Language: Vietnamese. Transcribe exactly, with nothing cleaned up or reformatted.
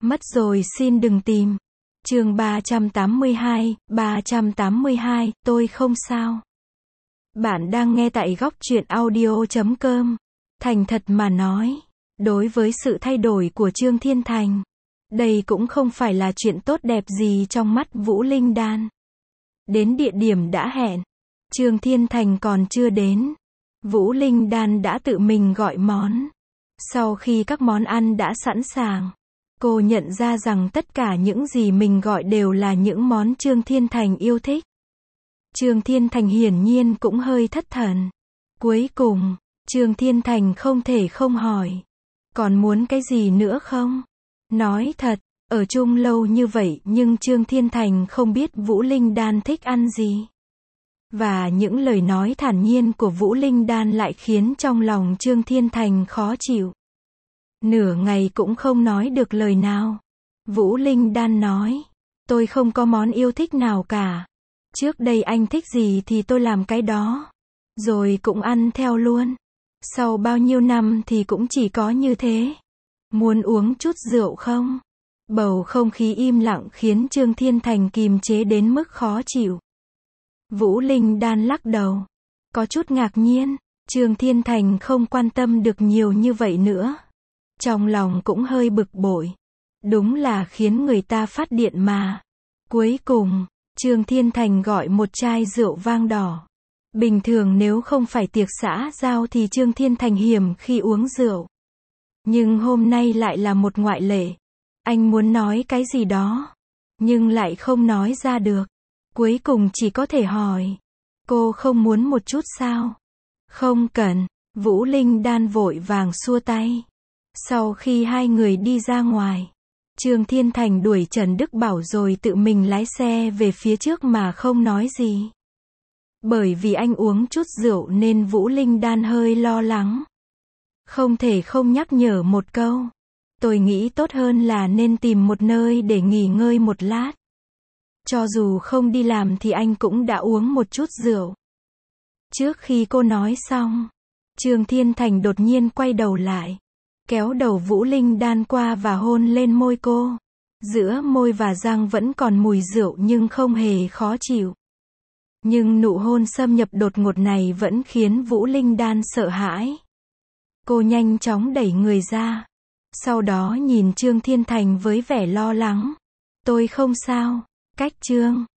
Mất rồi xin đừng tìm. Chương ba trăm tám mươi hai, ba trăm tám mươi hai, tôi không sao. Bạn đang nghe tại góc truyện audio chấm com. Thành thật mà nói, đối với sự thay đổi của Trương Thiên Thành, đây cũng không phải là chuyện tốt đẹp gì trong mắt Vũ Linh Đan. Đến địa điểm đã hẹn, Trương Thiên Thành còn chưa đến, Vũ Linh Đan đã tự mình gọi món. Sau khi các món ăn đã sẵn sàng, cô nhận ra rằng tất cả những gì mình gọi đều là những món Trương Thiên Thành yêu thích. Trương Thiên Thành hiển nhiên cũng hơi thất thần. Cuối cùng, Trương Thiên Thành không thể không hỏi, còn muốn cái gì nữa không? Nói thật, ở chung lâu như vậy nhưng Trương Thiên Thành không biết Vũ Linh Đan thích ăn gì. Và những lời nói thản nhiên của Vũ Linh Đan lại khiến trong lòng Trương Thiên Thành khó chịu. Nửa ngày cũng không nói được lời nào. Vũ Linh Đan nói, tôi không có món yêu thích nào cả. Trước đây anh thích gì thì tôi làm cái đó. Rồi cũng ăn theo luôn. Sau bao nhiêu năm thì cũng chỉ có như thế. Muốn uống chút rượu không? Bầu không khí im lặng khiến Trương Thiên Thành kìm chế đến mức khó chịu. Vũ Linh Đan lắc đầu. Có chút ngạc nhiên, Trương Thiên Thành không quan tâm được nhiều như vậy nữa. Trong lòng cũng hơi bực bội. Đúng là khiến người ta phát điện mà. Cuối cùng, Trương Thiên Thành gọi một chai rượu vang đỏ. Bình thường nếu không phải tiệc xã giao thì Trương Thiên Thành hiếm khi uống rượu. Nhưng hôm nay lại là một ngoại lệ. Anh muốn nói cái gì đó, nhưng lại không nói ra được. Cuối cùng chỉ có thể hỏi, cô không muốn một chút sao? Không cần, Vũ Linh Đan vội vàng xua tay. Sau khi hai người đi ra ngoài, Trương Thiên Thành đuổi Trần Đức Bảo rồi tự mình lái xe về phía trước mà không nói gì. Bởi vì anh uống chút rượu nên Vũ Linh Đan hơi lo lắng. Không thể không nhắc nhở một câu. Tôi nghĩ tốt hơn là nên tìm một nơi để nghỉ ngơi một lát. Cho dù không đi làm thì anh cũng đã uống một chút rượu. Trước khi cô nói xong, Trương Thiên Thành đột nhiên quay đầu lại, kéo đầu Vũ Linh Đan qua và hôn lên môi cô. Giữa môi và răng vẫn còn mùi rượu nhưng không hề khó chịu. Nhưng nụ hôn xâm nhập đột ngột này vẫn khiến Vũ Linh Đan sợ hãi. Cô nhanh chóng đẩy người ra. Sau đó nhìn Trương Thiên Thành với vẻ lo lắng. Tôi không sao. Cách Trương